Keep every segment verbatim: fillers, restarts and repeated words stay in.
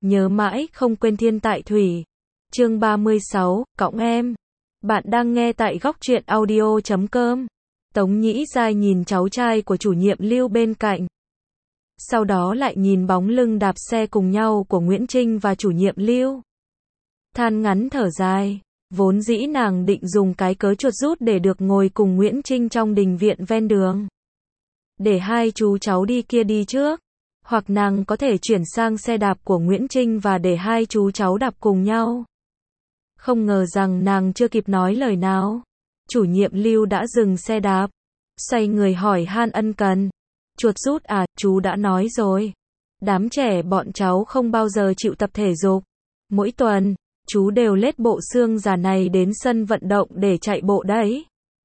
nhớ mãi không quên thiên tại thủy. Chương ba mươi sáu, cõng em. Bạn đang nghe tại góc truyện audio chấm com. Tống Nhĩ Giai nhìn cháu trai của chủ nhiệm Lưu bên cạnh. Sau đó lại nhìn bóng lưng đạp xe cùng nhau của Nguyễn Trinh và chủ nhiệm Lưu. Than ngắn thở dài, vốn dĩ nàng định dùng cái cớ chuột rút để được ngồi cùng Nguyễn Trinh trong đình viện ven đường. Để hai chú cháu đi kia đi trước, hoặc nàng có thể chuyển sang xe đạp của Nguyễn Trinh và để hai chú cháu đạp cùng nhau. Không ngờ rằng nàng chưa kịp nói lời nào, chủ nhiệm Lưu đã dừng xe đạp, xoay người hỏi han ân cần. Chuột rút à, chú đã nói rồi. Đám trẻ bọn cháu không bao giờ chịu tập thể dục. Mỗi tuần, chú đều lết bộ xương già này đến sân vận động để chạy bộ đấy.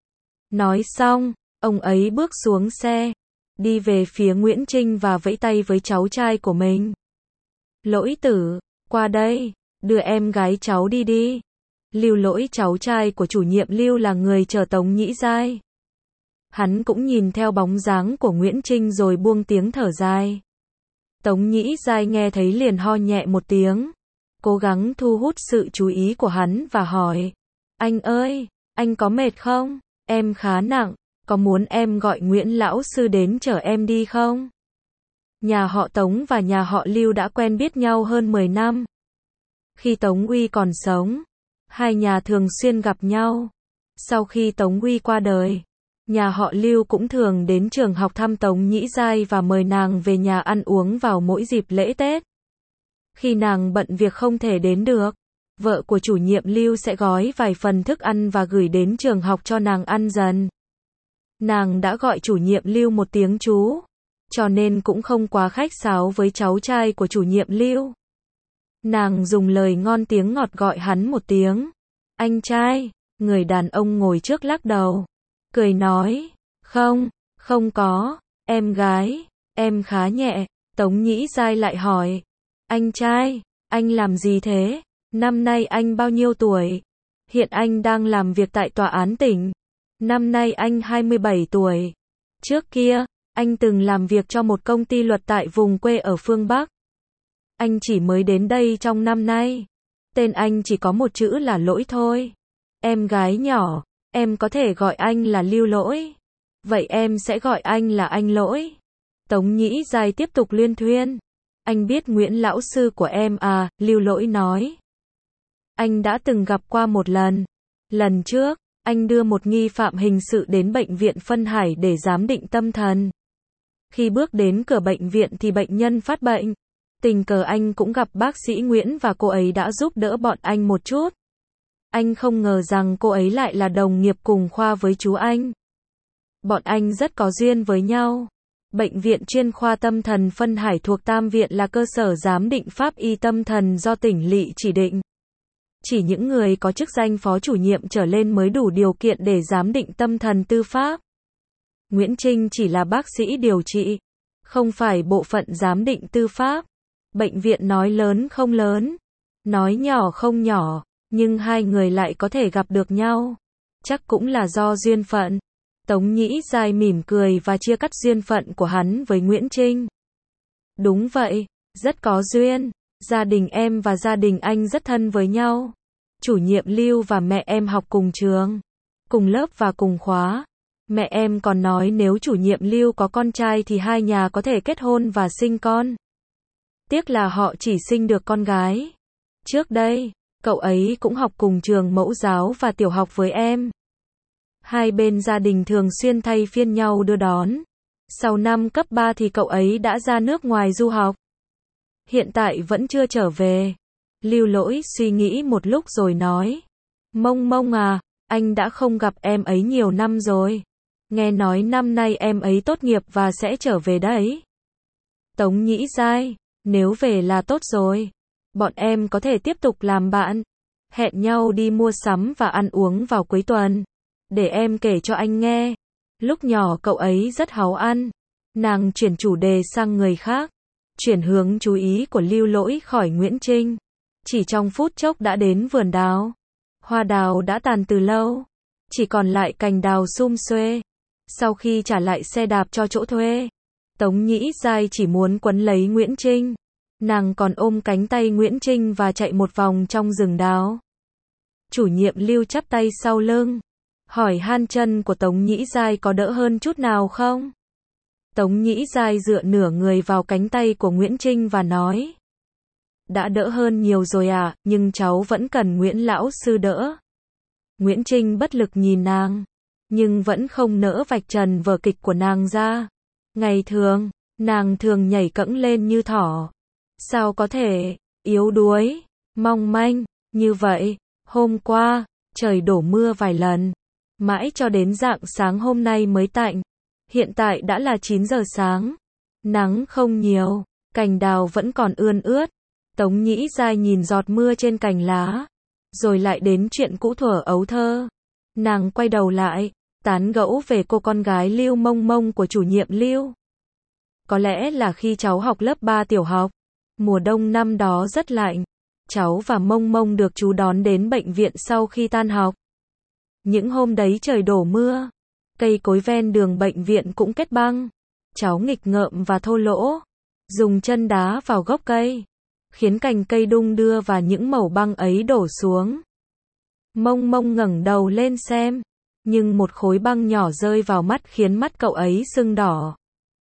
Nói xong, ông ấy bước xuống xe, đi về phía Nguyễn Trinh và vẫy tay với cháu trai của mình. Lỗi tử, qua đây, đưa em gái cháu đi đi. Lưu Lỗi, cháu trai của chủ nhiệm Lưu, là người chở Tống Nhĩ Giai. Hắn cũng nhìn theo bóng dáng của Nguyễn Trinh rồi buông tiếng thở dài. Tống Nhĩ Giai nghe thấy liền ho nhẹ một tiếng, cố gắng thu hút sự chú ý của hắn và hỏi: Anh ơi, anh có mệt không? Em khá nặng, có muốn em gọi Nguyễn lão sư đến chở em đi không? Nhà họ Tống và nhà họ Lưu đã quen biết nhau hơn mười năm. Khi Tống Uy còn sống, hai nhà thường xuyên gặp nhau. Sau khi Tống Uy qua đời, nhà họ Lưu cũng thường đến trường học thăm Tống Nhĩ Giai và mời nàng về nhà ăn uống vào mỗi dịp lễ Tết. Khi nàng bận việc không thể đến được, vợ của chủ nhiệm Lưu sẽ gói vài phần thức ăn và gửi đến trường học cho nàng ăn dần. Nàng đã gọi chủ nhiệm Lưu một tiếng chú, cho nên cũng không quá khách sáo với cháu trai của chủ nhiệm Lưu. Nàng dùng lời ngon tiếng ngọt gọi hắn một tiếng anh trai. Người đàn ông ngồi trước lắc đầu, cười nói: Không, không có, em gái, em khá nhẹ. Tống Nhĩ Giai lại hỏi: Anh trai, anh làm gì thế? Năm nay anh bao nhiêu tuổi? Hiện anh đang làm việc tại tòa án tỉnh. Năm nay anh hai mươi bảy tuổi. Trước kia, anh từng làm việc cho một công ty luật tại vùng quê ở phương Bắc. Anh chỉ mới đến đây trong năm nay. Tên anh chỉ có một chữ là Lỗi thôi. Em gái nhỏ, em có thể gọi anh là Lưu Lỗi. Vậy em sẽ gọi anh là anh Lỗi. Tống Nhĩ Giai tiếp tục luyên thuyên. Anh biết Nguyễn lão sư của em à? Lưu Lỗi nói. Anh đã từng gặp qua một lần. Lần trước, anh đưa một nghi phạm hình sự đến bệnh viện Phân Hải để giám định tâm thần. Khi bước đến cửa bệnh viện thì bệnh nhân phát bệnh. Tình cờ anh cũng gặp bác sĩ Nguyễn và cô ấy đã giúp đỡ bọn anh một chút. Anh không ngờ rằng cô ấy lại là đồng nghiệp cùng khoa với chú anh. Bọn anh rất có duyên với nhau. Bệnh viện chuyên khoa tâm thần Phân Hải thuộc Tam Viện là cơ sở giám định pháp y tâm thần do tỉnh lỵ chỉ định. Chỉ những người có chức danh phó chủ nhiệm trở lên mới đủ điều kiện để giám định tâm thần tư pháp. Nguyễn Trinh chỉ là bác sĩ điều trị, không phải bộ phận giám định tư pháp. Bệnh viện nói lớn không lớn, nói nhỏ không nhỏ, nhưng hai người lại có thể gặp được nhau. Chắc cũng là do duyên phận. Tống Nhĩ Giai mỉm cười và chia cắt duyên phận của hắn với Nguyễn Trinh. Đúng vậy, rất có duyên. Gia đình em và gia đình anh rất thân với nhau. Chủ nhiệm Lưu và mẹ em học cùng trường, cùng lớp và cùng khóa. Mẹ em còn nói nếu chủ nhiệm Lưu có con trai thì hai nhà có thể kết hôn và sinh con. Tiếc là họ chỉ sinh được con gái. Trước đây, cậu ấy cũng học cùng trường mẫu giáo và tiểu học với em. Hai bên gia đình thường xuyên thay phiên nhau đưa đón. Sau năm cấp ba thì cậu ấy đã ra nước ngoài du học. Hiện tại vẫn chưa trở về. Lưu Lỗi suy nghĩ một lúc rồi nói: Mông Mông à, anh đã không gặp em ấy nhiều năm rồi. Nghe nói năm nay em ấy tốt nghiệp và sẽ trở về đấy. Tống Nhĩ Giai: Nếu về là tốt rồi. Bọn em có thể tiếp tục làm bạn. Hẹn nhau đi mua sắm và ăn uống vào cuối tuần. Để em kể cho anh nghe. Lúc nhỏ cậu ấy rất háu ăn. Nàng chuyển chủ đề sang người khác, chuyển hướng chú ý của Lưu Lỗi khỏi Nguyễn Trinh. Chỉ trong phút chốc đã đến vườn đào. Hoa đào đã tàn từ lâu, chỉ còn lại cành đào sum xuê. Sau khi trả lại xe đạp cho chỗ thuê, Tống Nhĩ Giai chỉ muốn quấn lấy Nguyễn Trinh. Nàng còn ôm cánh tay Nguyễn Trinh và chạy một vòng trong rừng đào. Chủ nhiệm Lưu chắp tay sau lưng, hỏi han chân của Tống Nhĩ Giai có đỡ hơn chút nào không? Tống Nhĩ Giai dựa nửa người vào cánh tay của Nguyễn Trinh và nói, đã đỡ hơn nhiều rồi à, nhưng cháu vẫn cần Nguyễn lão sư đỡ. Nguyễn Trinh bất lực nhìn nàng, nhưng vẫn không nỡ vạch trần vở kịch của nàng ra. Ngày thường, nàng thường nhảy cẫng lên như thỏ. Sao có thể, yếu đuối, mong manh, như vậy. Hôm qua, trời đổ mưa vài lần, mãi cho đến rạng sáng hôm nay mới tạnh. Hiện tại đã là chín giờ sáng, nắng không nhiều, cành đào vẫn còn ươn ướt. Tống Nhĩ Giai nhìn giọt mưa trên cành lá, rồi lại đến chuyện cũ thuở ấu thơ. Nàng quay đầu lại, tán gẫu về cô con gái Lưu Mông Mông của chủ nhiệm Lưu. Có lẽ là khi cháu học lớp ba tiểu học, mùa đông năm đó rất lạnh, cháu và Mông Mông được chú đón đến bệnh viện sau khi tan học. Những hôm đấy trời đổ mưa, cây cối ven đường bệnh viện cũng kết băng. Cháu nghịch ngợm và thô lỗ, dùng chân đá vào gốc cây, khiến cành cây đung đưa và những mẩu băng ấy đổ xuống. Mông Mông ngẩng đầu lên xem, nhưng một khối băng nhỏ rơi vào mắt khiến mắt cậu ấy sưng đỏ.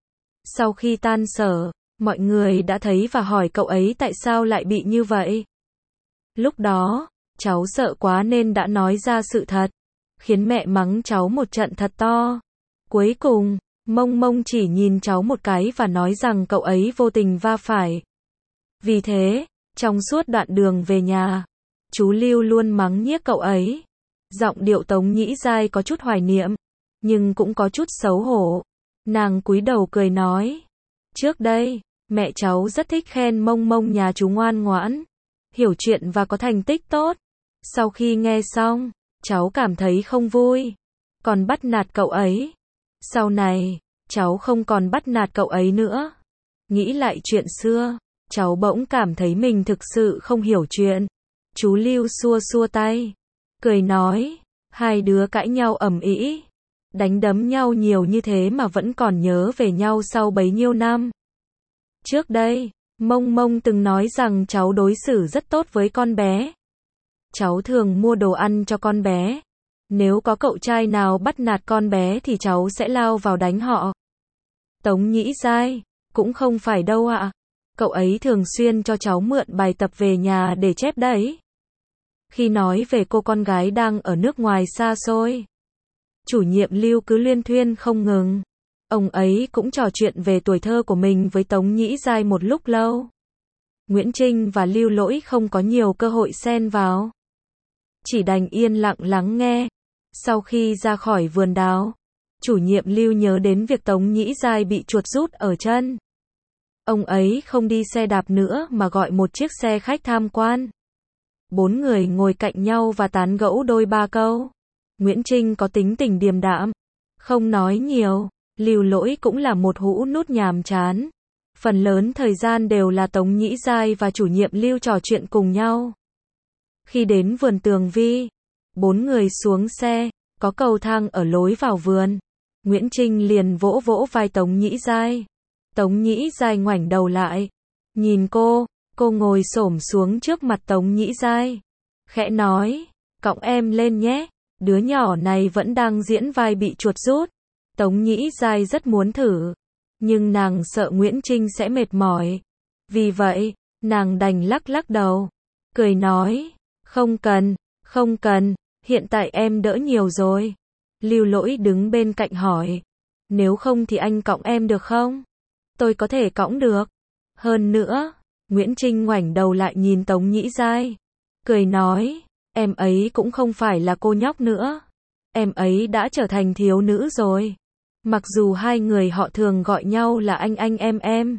Sau khi tan sở, mọi người đã thấy và hỏi cậu ấy tại sao lại bị như vậy. Lúc đó, cháu sợ quá nên đã nói ra sự thật, khiến mẹ mắng cháu một trận thật to. Cuối cùng, Mông Mông chỉ nhìn cháu một cái và nói rằng cậu ấy vô tình va phải. Vì thế, trong suốt đoạn đường về nhà, chú Lưu luôn mắng nhiếc cậu ấy. Giọng điệu Tống Nhĩ Giai có chút hoài niệm, nhưng cũng có chút xấu hổ. Nàng cúi đầu cười nói, trước đây, mẹ cháu rất thích khen Mông Mông nhà chú ngoan ngoãn, hiểu chuyện và có thành tích tốt. Sau khi nghe xong, cháu cảm thấy không vui, còn bắt nạt cậu ấy. Sau này, cháu không còn bắt nạt cậu ấy nữa. Nghĩ lại chuyện xưa, cháu bỗng cảm thấy mình thực sự không hiểu chuyện. Chú Lưu xua xua tay, cười nói, hai đứa cãi nhau ầm ĩ, đánh đấm nhau nhiều như thế mà vẫn còn nhớ về nhau sau bấy nhiêu năm. Trước đây, Mông Mông từng nói rằng cháu đối xử rất tốt với con bé. Cháu thường mua đồ ăn cho con bé. Nếu có cậu trai nào bắt nạt con bé thì cháu sẽ lao vào đánh họ. Tống Nhĩ Giai, cũng không phải đâu ạ. Cậu ấy thường xuyên cho cháu mượn bài tập về nhà để chép đấy. Khi nói về cô con gái đang ở nước ngoài xa xôi, chủ nhiệm Lưu cứ liên thuyên không ngừng. Ông ấy cũng trò chuyện về tuổi thơ của mình với Tống Nhĩ Giai một lúc lâu. Nguyễn Trinh và Lưu Lỗi không có nhiều cơ hội xen vào, chỉ đành yên lặng lắng nghe. Sau khi ra khỏi vườn đào, chủ nhiệm Lưu nhớ đến việc Tống Nhĩ Giai bị chuột rút ở chân. Ông ấy không đi xe đạp nữa mà gọi một chiếc xe khách tham quan. Bốn người ngồi cạnh nhau và tán gẫu đôi ba câu. Nguyễn Trinh có tính tình điềm đạm, không nói nhiều. Lưu Lỗi cũng là một hũ nút nhàm chán. Phần lớn thời gian đều là Tống Nhĩ Giai và chủ nhiệm Lưu trò chuyện cùng nhau. Khi đến vườn Tường Vi, bốn người xuống xe, có cầu thang ở lối vào vườn. Nguyễn Trinh liền vỗ vỗ vai Tống Nhĩ Giai. Tống Nhĩ Giai ngoảnh đầu lại, nhìn cô, cô ngồi xổm xuống trước mặt Tống Nhĩ Giai, khẽ nói, cõng em lên nhé, đứa nhỏ này vẫn đang diễn vai bị chuột rút. Tống Nhĩ Giai rất muốn thử, nhưng nàng sợ Nguyễn Trinh sẽ mệt mỏi. Vì vậy, nàng đành lắc lắc đầu, cười nói, không cần, không cần, hiện tại em đỡ nhiều rồi. Lưu Lỗi đứng bên cạnh hỏi, nếu không thì anh cõng em được không? Tôi có thể cõng được. Hơn nữa, Nguyễn Trinh ngoảnh đầu lại nhìn Tống Nhĩ Giai, cười nói, em ấy cũng không phải là cô nhóc nữa. Em ấy đã trở thành thiếu nữ rồi. Mặc dù hai người họ thường gọi nhau là anh anh em em,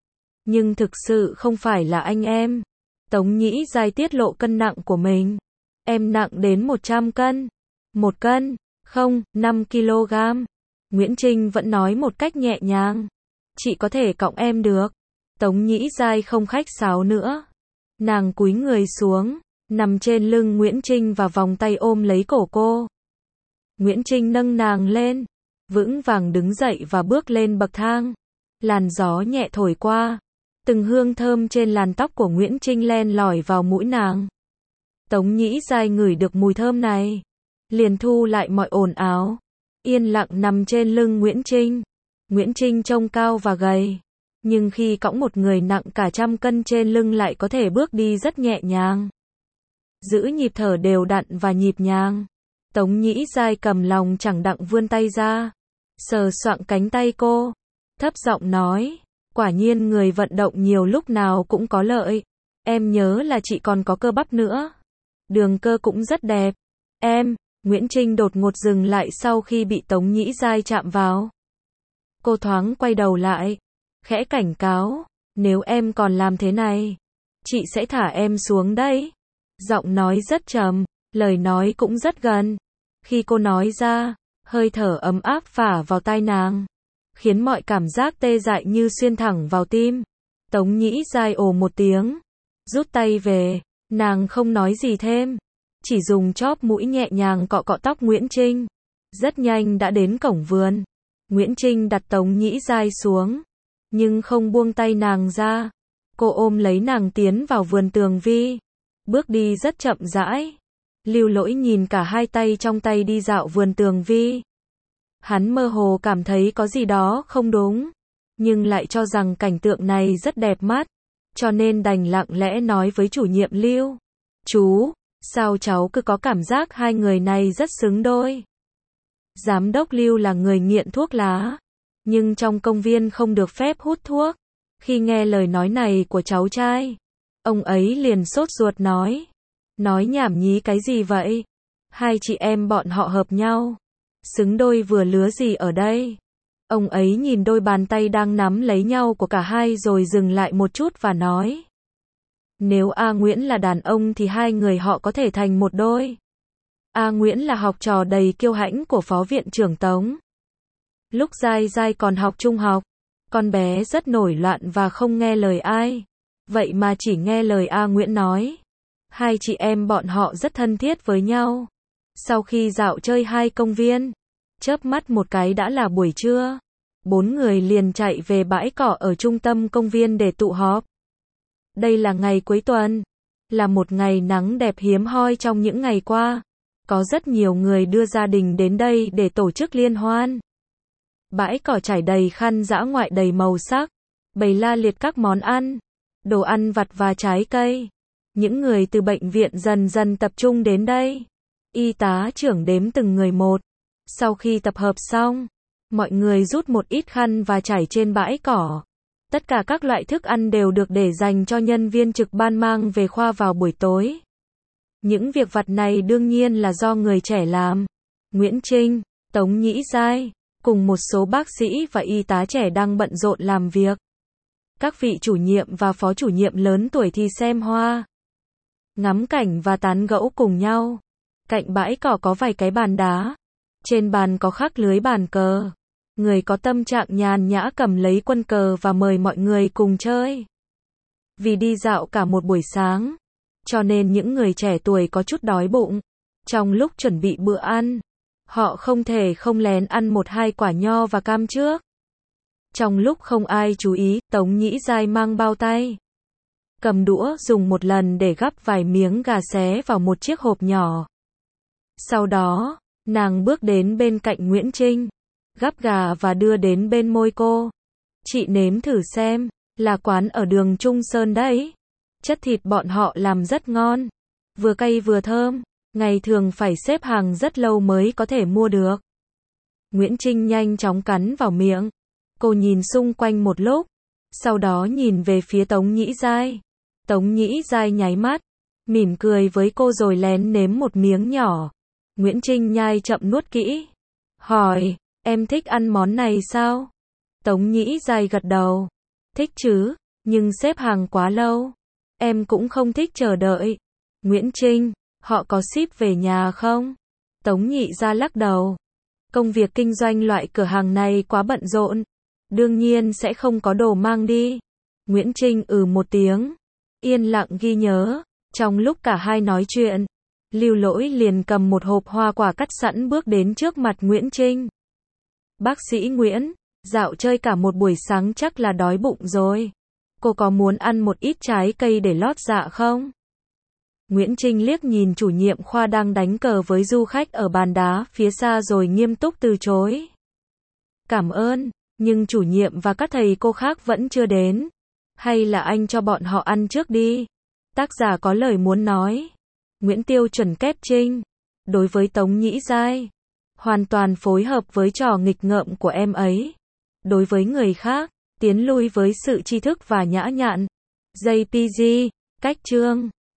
nhưng thực sự không phải là anh em. Tống Nhĩ Giai tiết lộ cân nặng của mình. Em nặng đến một trăm cân. Một cân, không, năm ki lô gam. Nguyễn Trinh vẫn nói một cách nhẹ nhàng. Chị có thể cõng em được. Tống Nhĩ Giai không khách sáo nữa. Nàng cúi người xuống, nằm trên lưng Nguyễn Trinh và vòng tay ôm lấy cổ cô. Nguyễn Trinh nâng nàng lên, vững vàng đứng dậy và bước lên bậc thang. Làn gió nhẹ thổi qua. Từng hương thơm trên làn tóc của Nguyễn Trinh len lỏi vào mũi nàng. Tống Nhĩ Giai ngửi được mùi thơm này, liền thu lại mọi ồn ào, yên lặng nằm trên lưng Nguyễn Trinh. Nguyễn Trinh trông cao và gầy, nhưng khi cõng một người nặng cả trăm cân trên lưng lại có thể bước đi rất nhẹ nhàng, giữ nhịp thở đều đặn và nhịp nhàng. Tống Nhĩ Giai cầm lòng chẳng đặng vươn tay ra, sờ soạng cánh tay cô, thấp giọng nói, quả nhiên người vận động nhiều lúc nào cũng có lợi. Em nhớ là chị còn có cơ bắp nữa, đường cơ cũng rất đẹp. Em, Nguyễn Trinh đột ngột dừng lại sau khi bị Tống Nhĩ Giai chạm vào. Cô thoáng quay đầu lại, khẽ cảnh cáo, nếu em còn làm thế này, chị sẽ thả em xuống đấy. Giọng nói rất trầm, lời nói cũng rất gần. Khi cô nói ra, hơi thở ấm áp phả vào tai nàng, khiến mọi cảm giác tê dại như xuyên thẳng vào tim. Tống Nhĩ Giai ồ một tiếng, rút tay về, nàng không nói gì thêm, chỉ dùng chóp mũi nhẹ nhàng cọ cọ tóc Nguyễn Trinh. Rất nhanh đã đến cổng vườn. Nguyễn Trinh đặt Tống Nhĩ Giai xuống, nhưng không buông tay nàng ra. Cô ôm lấy nàng tiến vào vườn tường vi, bước đi rất chậm rãi. Lưu Lỗi nhìn cả hai tay trong tay đi dạo vườn tường vi. Hắn mơ hồ cảm thấy có gì đó không đúng, nhưng lại cho rằng cảnh tượng này rất đẹp mắt, cho nên đành lặng lẽ nói với chủ nhiệm Lưu. Chú, sao cháu cứ có cảm giác hai người này rất xứng đôi. Giám đốc Lưu là người nghiện thuốc lá, nhưng trong công viên không được phép hút thuốc. Khi nghe lời nói này của cháu trai, ông ấy liền sốt ruột nói. Nói nhảm nhí cái gì vậy? Hai chị em bọn họ hợp nhau, xứng đôi vừa lứa gì ở đây? Ông ấy nhìn đôi bàn tay đang nắm lấy nhau của cả hai rồi dừng lại một chút và nói. Nếu A Nguyễn là đàn ông thì hai người họ có thể thành một đôi. A Nguyễn là học trò đầy kiêu hãnh của Phó Viện trưởng Tống. Lúc Giai Giai còn học trung học, con bé rất nổi loạn và không nghe lời ai, vậy mà chỉ nghe lời A Nguyễn nói. Hai chị em bọn họ rất thân thiết với nhau. Sau khi dạo chơi hai công viên, chớp mắt một cái đã là buổi trưa. Bốn người liền chạy về bãi cỏ ở trung tâm công viên để tụ họp. Đây là ngày cuối tuần, là một ngày nắng đẹp hiếm hoi trong những ngày qua. Có rất nhiều người đưa gia đình đến đây để tổ chức liên hoan. Bãi cỏ trải đầy khăn dã ngoại đầy màu sắc, bày la liệt các món ăn, đồ ăn vặt và trái cây. Những người từ bệnh viện dần dần tập trung đến đây. Y tá trưởng đếm từng người một. Sau khi tập hợp xong, mọi người rút một ít khăn và trải trên bãi cỏ. Tất cả các loại thức ăn đều được để dành cho nhân viên trực ban mang về khoa vào buổi tối. Những việc vặt này đương nhiên là do người trẻ làm. Nguyễn Trinh, Tống Nhĩ Giai, cùng một số bác sĩ và y tá trẻ đang bận rộn làm việc. Các vị chủ nhiệm và phó chủ nhiệm lớn tuổi thì xem hoa, ngắm cảnh và tán gẫu cùng nhau. Cạnh bãi cỏ có vài cái bàn đá. Trên bàn có khắc lưới bàn cờ. Người có tâm trạng nhàn nhã cầm lấy quân cờ và mời mọi người cùng chơi. Vì đi dạo cả một buổi sáng, cho nên những người trẻ tuổi có chút đói bụng. Trong lúc chuẩn bị bữa ăn, họ không thể không lén ăn một hai quả nho và cam trước. Trong lúc không ai chú ý, Tống Nhĩ Giai mang bao tay, cầm đũa dùng một lần để gắp vài miếng gà xé vào một chiếc hộp nhỏ. Sau đó, nàng bước đến bên cạnh Nguyễn Trinh, gắp gà và đưa đến bên môi cô. Chị nếm thử xem, là quán ở đường Trung Sơn đấy. Chất thịt bọn họ làm rất ngon, vừa cay vừa thơm, ngày thường phải xếp hàng rất lâu mới có thể mua được. Nguyễn Trinh nhanh chóng cắn vào miệng. Cô nhìn xung quanh một lúc, sau đó nhìn về phía Tống Nhĩ Giai. Tống Nhĩ Giai nháy mắt, mỉm cười với cô rồi lén nếm một miếng nhỏ. Nguyễn Trinh nhai chậm nuốt kỹ, hỏi, em thích ăn món này sao? Tống Nhĩ Giai gật đầu, thích chứ, nhưng xếp hàng quá lâu, em cũng không thích chờ đợi. Nguyễn Trinh, họ có ship về nhà không? Tống Nhĩ Giai lắc đầu, công việc kinh doanh loại cửa hàng này quá bận rộn, đương nhiên sẽ không có đồ mang đi. Nguyễn Trinh ừ một tiếng, yên lặng ghi nhớ. Trong lúc cả hai nói chuyện, Lưu Lỗi liền cầm một hộp hoa quả cắt sẵn bước đến trước mặt Nguyễn Trinh. Bác sĩ Nguyễn, dạo chơi cả một buổi sáng chắc là đói bụng rồi. Cô có muốn ăn một ít trái cây để lót dạ không? Nguyễn Trinh liếc nhìn chủ nhiệm khoa đang đánh cờ với du khách ở bàn đá phía xa rồi nghiêm túc từ chối. Cảm ơn, nhưng chủ nhiệm và các thầy cô khác vẫn chưa đến. Hay là anh cho bọn họ ăn trước đi? Tác giả có lời muốn nói. Nguyễn Tiêu chuẩn kết Trinh. Đối với Tống Nhĩ Giai, hoàn toàn phối hợp với trò nghịch ngợm của em ấy. Đối với người khác, tiến lui với sự tri thức và nhã nhặn. gi pê giê, cách chương.